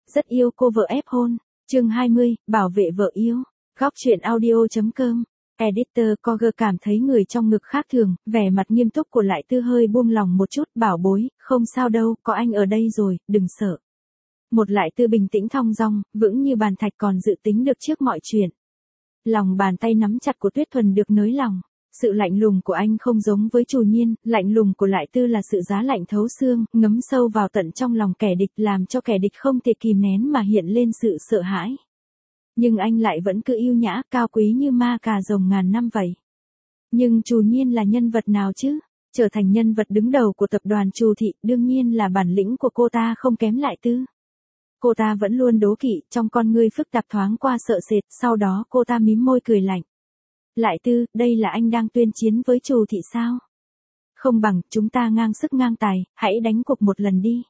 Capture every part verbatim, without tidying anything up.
rất yêu cô vợ ép hôn. Chương hai mươi, bảo vệ vợ yêu. Góc truyện audio.com. Editor Coger cảm thấy người trong ngực khác thường, vẻ mặt nghiêm túc của Lại Tư hơi buông lòng một chút, bảo bối, không sao đâu, có anh ở đây rồi, đừng sợ. Một Lại Tư bình tĩnh thong dong, vững như bàn thạch còn dự tính được trước mọi chuyện. Lòng bàn tay nắm chặt của Tuyết Thuần được nới lòng. Sự lạnh lùng của anh không giống với Trù Nhiên, lạnh lùng của Lại Tư là sự giá lạnh thấu xương, ngấm sâu vào tận trong lòng kẻ địch, làm cho kẻ địch không thể kìm nén mà hiện lên sự sợ hãi. Nhưng anh lại vẫn cứ yêu nhã, cao quý như ma cà rồng ngàn năm vậy. Nhưng Trù Nhiên là nhân vật nào chứ? Trở thành nhân vật đứng đầu của tập đoàn Trù Thị, đương nhiên là bản lĩnh của cô ta không kém Lại Tư. Cô ta vẫn luôn đố kỵ, trong con ngươi phức tạp thoáng qua sợ sệt, sau đó cô ta mím môi cười lạnh. Lại Tư, đây là anh đang tuyên chiến với Trù Thị sao? Không bằng, chúng ta ngang sức ngang tài, hãy đánh cuộc một lần đi.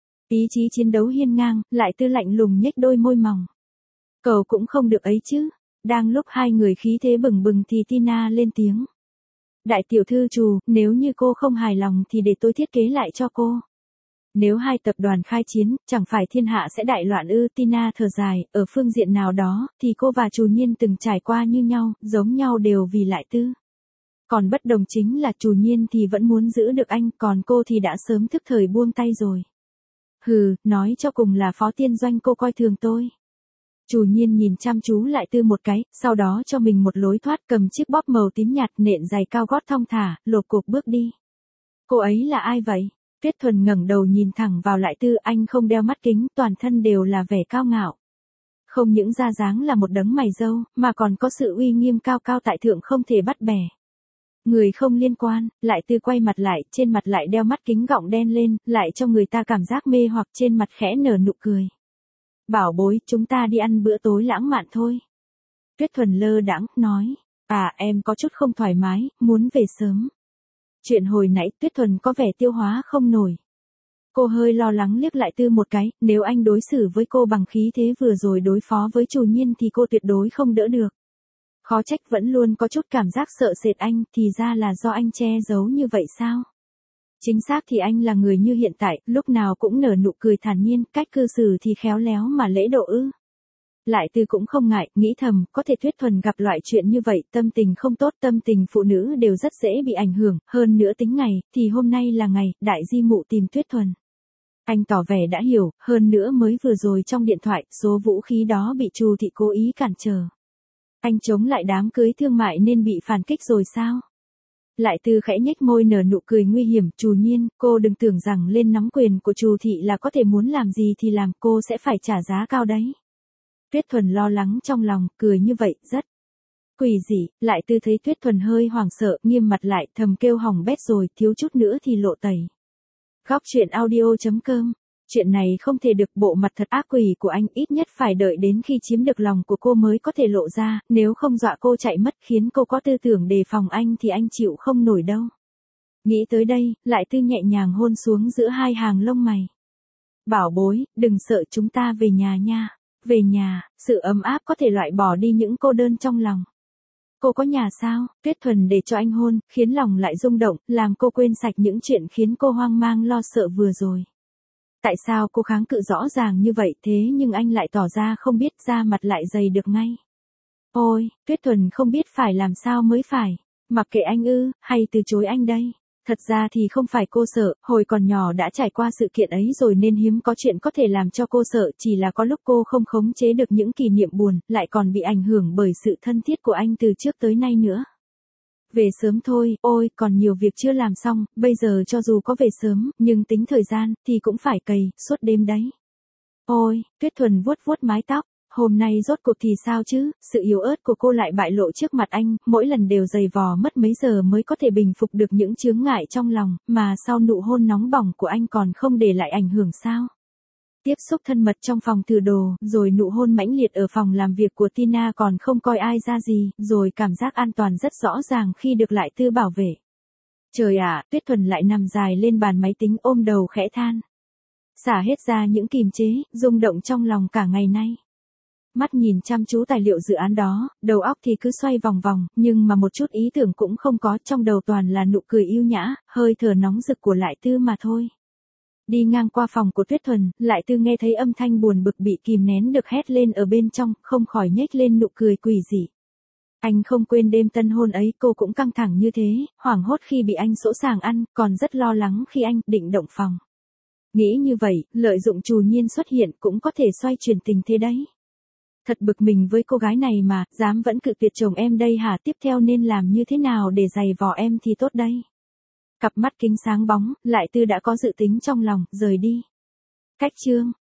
Ý chí chiến đấu hiên ngang, Lại Tư lạnh lùng nhếch đôi môi mỏng. Cầu cũng không được ấy chứ. Đang lúc hai người khí thế bừng bừng thì Tina lên tiếng. Đại tiểu thư Trù, nếu như cô không hài lòng thì để tôi thiết kế lại cho cô. Nếu hai tập đoàn khai chiến, chẳng phải thiên hạ sẽ đại loạn ư? Tina thở dài, ở phương diện nào đó, thì cô và Trù Nhiên từng trải qua như nhau, giống nhau đều vì Lại Tư. Còn bất đồng chính là Trù Nhiên thì vẫn muốn giữ được anh, còn cô thì đã sớm thức thời buông tay rồi. Hừ, nói cho cùng là Phó Tiên Doanh cô coi thường tôi. Trù Nhiên nhìn chăm chú Lại Tư một cái, sau đó cho mình một lối thoát, cầm chiếc bóp màu tím nhạt, nện giày cao gót thong thả, lột cục bước đi. Cô ấy là ai vậy? Tuyết Thuần ngẩng đầu nhìn thẳng vào Lại Tư, anh không đeo mắt kính, toàn thân đều là vẻ cao ngạo. Không những ra dáng là một đấng mày râu, mà còn có sự uy nghiêm cao cao tại thượng không thể bắt bẻ. Người không liên quan, Lại Tư quay mặt lại, trên mặt lại đeo mắt kính gọng đen lên, lại cho người ta cảm giác mê hoặc, trên mặt khẽ nở nụ cười. Bảo bối, chúng ta đi ăn bữa tối lãng mạn thôi. Tuyết Thuần lơ đãng nói, à em có chút không thoải mái, muốn về sớm. Chuyện hồi nãy Tuyết Thuần có vẻ tiêu hóa không nổi. Cô hơi lo lắng liếc Lại Tư một cái, nếu anh đối xử với cô bằng khí thế vừa rồi đối phó với Trù Nhiên thì cô tuyệt đối không đỡ được. Khó trách vẫn luôn có chút cảm giác sợ sệt anh, thì ra là do anh che giấu như vậy sao? Chính xác thì anh là người như hiện tại, lúc nào cũng nở nụ cười thản nhiên, cách cư xử thì khéo léo mà lễ độ ư. Lại Tư cũng không ngại, nghĩ thầm, có thể Tuyết Thuần gặp loại chuyện như vậy, tâm tình không tốt, tâm tình phụ nữ đều rất dễ bị ảnh hưởng, hơn nữa tính ngày, thì hôm nay là ngày, đại di mụ tìm Tuyết Thuần. Anh tỏ vẻ đã hiểu, hơn nữa mới vừa rồi trong điện thoại, số vũ khí đó bị Trù Thị cố ý cản trở. Anh chống lại đám cưới thương mại nên bị phản kích rồi sao? Lại Tư khẽ nhếch môi nở nụ cười nguy hiểm, Trù Nhiên, cô đừng tưởng rằng lên nắm quyền của Trù Thị là có thể muốn làm gì thì làm, cô sẽ phải trả giá cao đấy. Tuyết Thuần lo lắng trong lòng, cười như vậy, rất quỷ dị. Lại Tư thấy Tuyết Thuần hơi hoảng sợ, nghiêm mặt lại, thầm kêu hỏng bét rồi, thiếu chút nữa thì lộ tẩy. Góc truyện audio.com. Chuyện này không thể được, bộ mặt thật ác quỷ của anh ít nhất phải đợi đến khi chiếm được lòng của cô mới có thể lộ ra, nếu không dọa cô chạy mất khiến cô có tư tưởng đề phòng anh thì anh chịu không nổi đâu. Nghĩ tới đây, Lại Tư nhẹ nhàng hôn xuống giữa hai hàng lông mày. Bảo bối, đừng sợ, chúng ta về nhà nha. Về nhà, sự ấm áp có thể loại bỏ đi những cô đơn trong lòng. Cô có nhà sao? Tuyết Thuần để cho anh hôn, khiến lòng lại rung động, làm cô quên sạch những chuyện khiến cô hoang mang lo sợ vừa rồi. Tại sao cô kháng cự rõ ràng như vậy thế nhưng anh lại tỏ ra không biết, ra mặt lại dày được ngay. Ôi, Tuyết Thuần không biết phải làm sao mới phải. Mặc kệ anh ư, hay từ chối anh đây? Thật ra thì không phải cô sợ, hồi còn nhỏ đã trải qua sự kiện ấy rồi nên hiếm có chuyện có thể làm cho cô sợ, chỉ là có lúc cô không khống chế được những kỷ niệm buồn, lại còn bị ảnh hưởng bởi sự thân thiết của anh từ trước tới nay nữa. Về sớm thôi, ôi, còn nhiều việc chưa làm xong, bây giờ cho dù có về sớm, nhưng tính thời gian, thì cũng phải cày, suốt đêm đấy. Ôi, Tuyết Thuần vuốt vuốt mái tóc, hôm nay rốt cuộc thì sao chứ, sự yếu ớt của cô lại bại lộ trước mặt anh, mỗi lần đều giày vò mất mấy giờ mới có thể bình phục được những chướng ngại trong lòng, mà sau nụ hôn nóng bỏng của anh còn không để lại ảnh hưởng sao. Tiếp xúc thân mật trong phòng thử đồ, rồi nụ hôn mãnh liệt ở phòng làm việc của Tina còn không coi ai ra gì, rồi cảm giác an toàn rất rõ ràng khi được Lại Tư bảo vệ. Trời ạ, Tuyết Thuần lại nằm dài lên bàn máy tính ôm đầu khẽ than. Xả hết ra những kìm chế, rung động trong lòng cả ngày nay. Mắt nhìn chăm chú tài liệu dự án đó, đầu óc thì cứ xoay vòng vòng, nhưng mà một chút ý tưởng cũng không có, trong đầu toàn là nụ cười yêu nhã, hơi thở nóng rực của Lại Tư mà thôi. Đi ngang qua phòng của Tuyết Thuần, Lại Tư nghe thấy âm thanh buồn bực bị kìm nén được hét lên ở bên trong, không khỏi nhếch lên nụ cười quỷ dị. Anh không quên đêm tân hôn ấy cô cũng căng thẳng như thế, hoảng hốt khi bị anh sỗ sàng ăn, còn rất lo lắng khi anh định động phòng. Nghĩ như vậy, lợi dụng Trù Nhiên xuất hiện cũng có thể xoay chuyển tình thế đấy. Thật bực mình với cô gái này mà, dám vẫn cự tuyệt chồng em đây hả? Tiếp theo nên làm như thế nào để giày vò em thì tốt đây? Cặp mắt kính sáng bóng, Lại Tư đã có dự tính trong lòng, rời đi. Cách chương